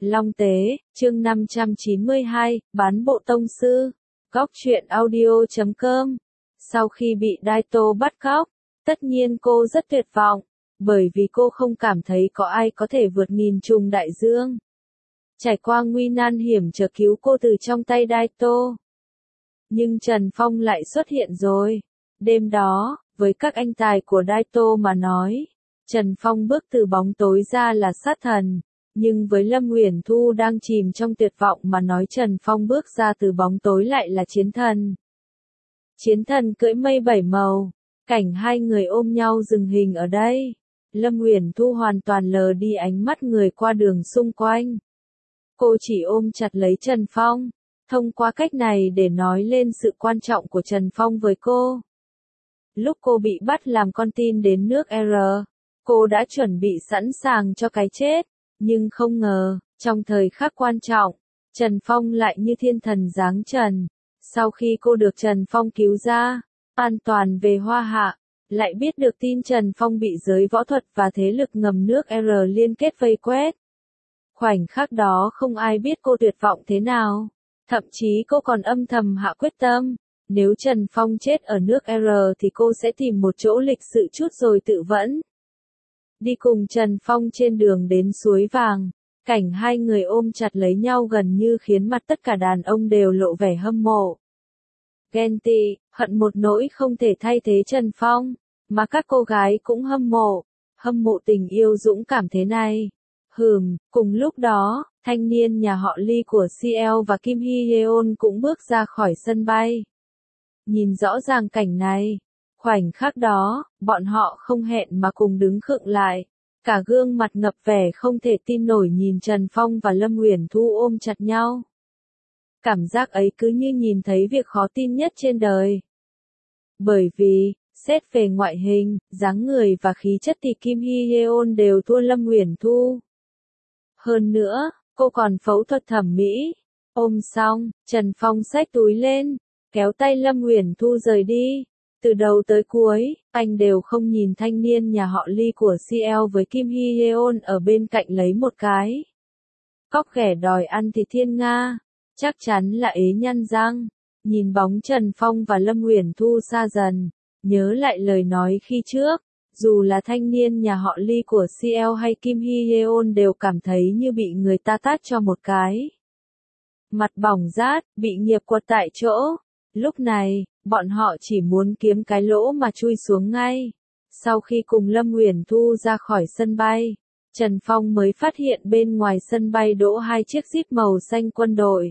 Long Tế, chương 592, bán bộ tông sư. Góc truyện audio.com. Sau khi bị Daito bắt cóc, tất nhiên cô rất tuyệt vọng, bởi vì cô không cảm thấy có ai có thể vượt nghìn trùng đại dương. Trải qua nguy nan hiểm trở cứu cô từ trong tay Daito. Nhưng Trần Phong lại xuất hiện rồi. Đêm đó, với các anh tài của Daito mà nói, Trần Phong bước từ bóng tối ra là sát thần. Nhưng với Lâm Uyển Thu đang chìm trong tuyệt vọng mà nói Trần Phong bước ra từ bóng tối lại là chiến thần. Chiến thần cưỡi mây bảy màu, cảnh hai người ôm nhau dừng hình ở đây. Lâm Uyển Thu hoàn toàn lờ đi ánh mắt người qua đường xung quanh. Cô chỉ ôm chặt lấy Trần Phong, thông qua cách này để nói lên sự quan trọng của Trần Phong với cô. Lúc cô bị bắt làm con tin đến nước R, cô đã chuẩn bị sẵn sàng cho cái chết. Nhưng không ngờ, trong thời khắc quan trọng, Trần Phong lại như thiên thần giáng trần. Sau khi cô được Trần Phong cứu ra, an toàn về Hoa Hạ, lại biết được tin Trần Phong bị giới võ thuật và thế lực ngầm nước R liên kết vây quét. Khoảnh khắc đó không ai biết cô tuyệt vọng thế nào. Thậm chí cô còn âm thầm hạ quyết tâm, nếu Trần Phong chết ở nước R thì cô sẽ tìm một chỗ lịch sự chút rồi tự vẫn. Đi cùng Trần Phong trên đường đến suối vàng, cảnh hai người ôm chặt lấy nhau gần như khiến mặt tất cả đàn ông đều lộ vẻ hâm mộ. Ghen tị, hận một nỗi không thể thay thế Trần Phong, mà các cô gái cũng hâm mộ tình yêu dũng cảm thế này. Cùng lúc đó, thanh niên nhà họ Lee của CL và Kim Hye-yeon cũng bước ra khỏi sân bay. Nhìn rõ ràng cảnh này. Khoảnh khắc đó, bọn họ không hẹn mà cùng đứng khựng lại. Cả gương mặt ngập vẻ không thể tin nổi nhìn Trần Phong và Lâm Uyển Thu ôm chặt nhau. Cảm giác ấy cứ như nhìn thấy việc khó tin nhất trên đời. Bởi vì, xét về ngoại hình, dáng người và khí chất thì Kim Hye-yeon đều thua Lâm Uyển Thu. Hơn nữa, cô còn phẫu thuật thẩm mỹ. Ôm xong, Trần Phong xách túi lên, kéo tay Lâm Uyển Thu rời đi. Từ đầu tới cuối, anh đều không nhìn thanh niên nhà họ Lee của CL với Kim Hye-yeon ở bên cạnh lấy một cái. Cóc ghẻ đòi ăn thịt thiên nga, chắc chắn là ế nhăn răng. Nhìn bóng Trần Phong và Lâm Uyển Thu xa dần, nhớ lại lời nói khi trước, dù là thanh niên nhà họ Lee của CL hay Kim Hye-yeon đều cảm thấy như bị người ta tát cho một cái. Mặt bỏng rát, bị nghiệp quật tại chỗ. Lúc này, bọn họ chỉ muốn kiếm cái lỗ mà chui xuống ngay. Sau khi cùng Lâm Uyển Thu ra khỏi sân bay, Trần Phong mới phát hiện bên ngoài sân bay đỗ hai chiếc Jeep màu xanh quân đội.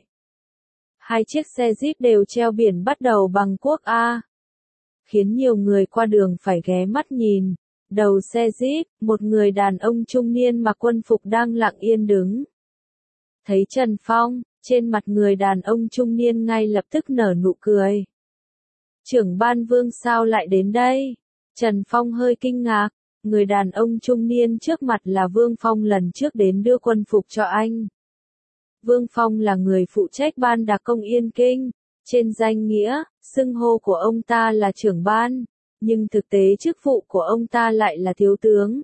Hai chiếc xe Jeep đều treo biển bắt đầu bằng quốc A. Khiến nhiều người qua đường phải ghé mắt nhìn. Đầu xe Jeep, một người đàn ông trung niên mặc quân phục đang lặng yên đứng. Thấy Trần Phong, trên mặt người đàn ông trung niên ngay lập tức nở nụ cười. Trưởng ban Vương sao lại đến đây? Trần Phong hơi kinh ngạc, người đàn ông trung niên trước mặt là Vương Phong lần trước đến đưa quân phục cho anh. Vương Phong là người phụ trách ban đặc công Yên Kinh, trên danh nghĩa, xưng hô của ông ta là trưởng ban, nhưng thực tế chức vụ của ông ta lại là thiếu tướng.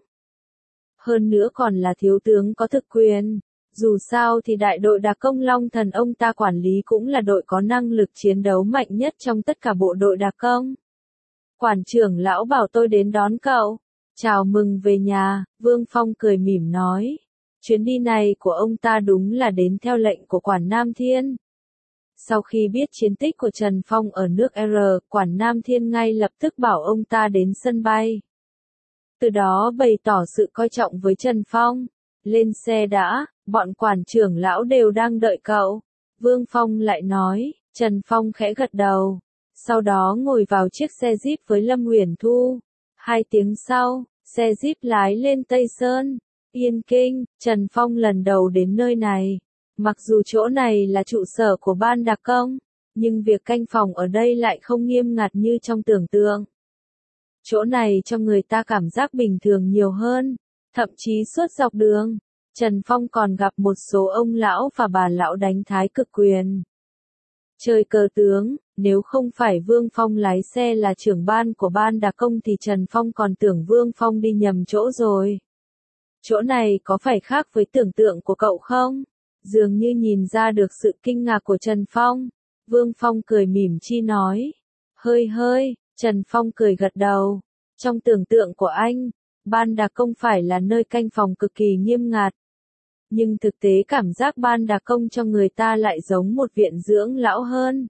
Hơn nữa còn là thiếu tướng có thực quyền. Dù sao thì đại đội đặc công Long Thần ông ta quản lý cũng là đội có năng lực chiến đấu mạnh nhất trong tất cả bộ đội đặc công. Quản trưởng lão bảo tôi đến đón cậu. Chào mừng về nhà, Vương Phong cười mỉm nói. Chuyến đi này của ông ta đúng là đến theo lệnh của Quản Nam Thiên. Sau khi biết chiến tích của Trần Phong ở nước R, Quản Nam Thiên ngay lập tức bảo ông ta đến sân bay. Từ đó bày tỏ sự coi trọng với Trần Phong. Lên xe đã, bọn quản trưởng lão đều đang đợi cậu. Vương Phong lại nói, Trần Phong khẽ gật đầu. Sau đó ngồi vào chiếc xe Jeep với Lâm Uyển Thu. 2 tiếng sau, xe Jeep lái lên Tây Sơn, Yên Kinh. Trần Phong lần đầu đến nơi này. Mặc dù chỗ này là trụ sở của ban đặc công, nhưng việc canh phòng ở đây lại không nghiêm ngặt như trong tưởng tượng. Chỗ này cho người ta cảm giác bình thường nhiều hơn. Thậm chí suốt dọc đường, Trần Phong còn gặp một số ông lão và bà lão đánh thái cực quyền. Chơi cờ tướng, nếu không phải Vương Phong lái xe là trưởng ban của ban đặc công thì Trần Phong còn tưởng Vương Phong đi nhầm chỗ rồi. Chỗ này có phải khác với tưởng tượng của cậu không? Dường như nhìn ra được sự kinh ngạc của Trần Phong. Vương Phong cười mỉm chi nói. Hơi, Trần Phong cười gật đầu. Trong tưởng tượng của anh, Ban Đà Công phải là nơi canh phòng cực kỳ nghiêm ngặt. Nhưng thực tế cảm giác Ban Đà Công cho người ta lại giống một viện dưỡng lão hơn.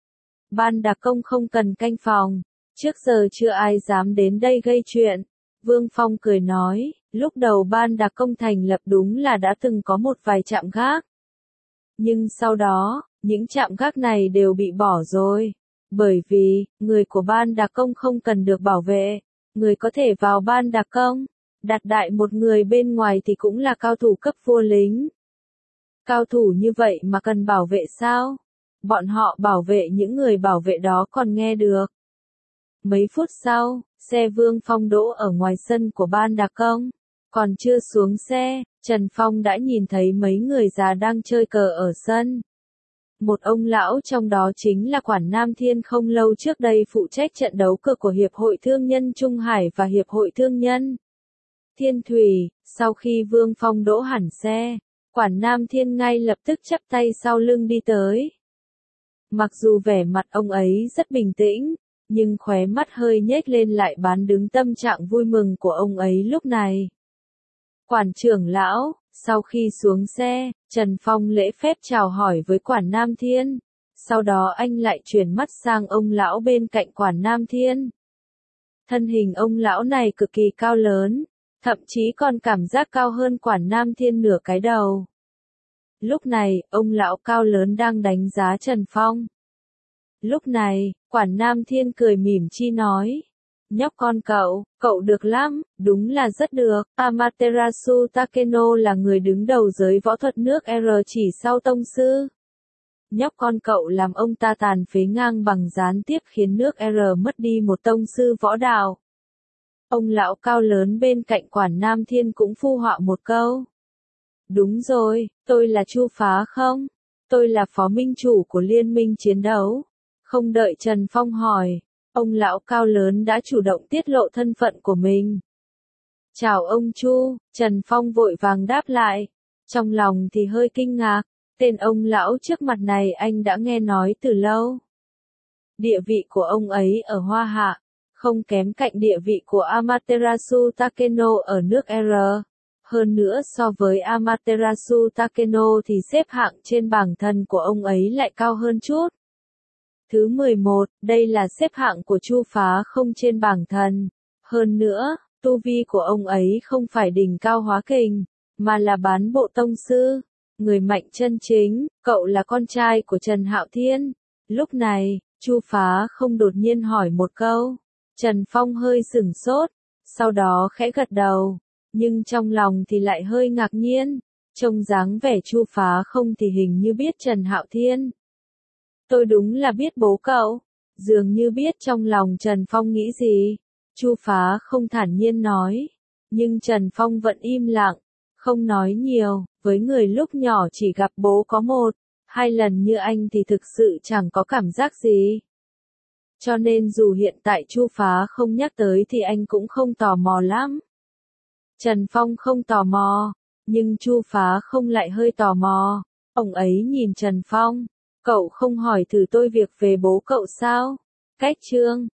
Ban Đà Công không cần canh phòng, trước giờ chưa ai dám đến đây gây chuyện. Vương Phong cười nói, lúc đầu Ban Đà Công thành lập đúng là đã từng có một vài trạm gác. Nhưng sau đó, những trạm gác này đều bị bỏ rồi. Bởi vì, người của Ban Đà Công không cần được bảo vệ. Người có thể vào Ban Đà Công, đặt đại một người bên ngoài thì cũng là cao thủ cấp vua lính. Cao thủ như vậy mà cần bảo vệ sao? Bọn họ bảo vệ những người bảo vệ đó còn nghe được. Mấy phút sau, xe Vương Phong đỗ ở ngoài sân của Ban Đà Công. Còn chưa xuống xe, Trần Phong đã nhìn thấy mấy người già đang chơi cờ ở sân. Một ông lão trong đó chính là Quản Nam Thiên không lâu trước đây phụ trách trận đấu cờ của Hiệp hội Thương nhân Trung Hải và Hiệp hội Thương nhân Thiên Thủy. Sau khi Vương Phong đỗ hẳn xe, Quản Nam Thiên ngay lập tức chắp tay sau lưng đi tới. Mặc dù vẻ mặt ông ấy rất bình tĩnh, nhưng khóe mắt hơi nhếch lên lại bán đứng tâm trạng vui mừng của ông ấy lúc này. Quản trưởng lão, sau khi xuống xe, Trần Phong lễ phép chào hỏi với Quản Nam Thiên. Sau đó anh lại chuyển mắt sang ông lão bên cạnh Quản Nam Thiên. Thân hình ông lão này cực kỳ cao lớn, thậm chí còn cảm giác cao hơn Quản Nam Thiên nửa cái đầu. Lúc này, ông lão cao lớn đang đánh giá Trần Phong. Lúc này, Quản Nam Thiên cười mỉm chi nói. Nhóc con cậu được lắm, đúng là rất được. Amaterasu Takeno là người đứng đầu giới võ thuật nước R chỉ sau tông sư. Nhóc con cậu làm ông ta tàn phế ngang bằng gián tiếp khiến nước R mất đi một tông sư võ đạo. Ông lão cao lớn bên cạnh Quản Nam Thiên cũng phụ họa một câu. Đúng rồi, tôi là Chu Phá không? Tôi là phó minh chủ của liên minh chiến đấu. Không đợi Trần Phong hỏi, ông lão cao lớn đã chủ động tiết lộ thân phận của mình. Chào ông Chu, Trần Phong vội vàng đáp lại. Trong lòng thì hơi kinh ngạc, tên ông lão trước mặt này anh đã nghe nói từ lâu. Địa vị của ông ấy ở Hoa Hạ, không kém cạnh địa vị của Amaterasu Takeno ở nước R. Hơn nữa so với Amaterasu Takeno thì xếp hạng trên bảng thần của ông ấy lại cao hơn chút. Thứ 11, đây là xếp hạng của Chu Phá không trên bảng thần. Hơn nữa, tu vi của ông ấy không phải đỉnh cao hóa kình, mà là bán bộ tông sư. Người mạnh chân chính, cậu là con trai của Trần Hạo Thiên. Lúc này, Chu Phá không đột nhiên hỏi một câu. Trần Phong hơi sửng sốt, sau đó khẽ gật đầu. Nhưng trong lòng thì lại hơi ngạc nhiên. Trông dáng vẻ Chu Phá không thì hình như biết Trần Hạo Thiên. Tôi đúng là biết bố cậu. Dường như biết trong lòng Trần Phong nghĩ gì. Chu Phá không thản nhiên nói. Nhưng Trần Phong vẫn im lặng, không nói nhiều. Với người lúc nhỏ chỉ gặp bố có 1-2 lần như anh thì thực sự chẳng có cảm giác gì. Cho nên dù hiện tại Chu Phá không nhắc tới thì anh cũng không tò mò lắm. Trần Phong không tò mò, nhưng Chu Phá không lại hơi tò mò. Ông ấy nhìn Trần Phong. Cậu không hỏi thử tôi việc về bố cậu sao? Cách chương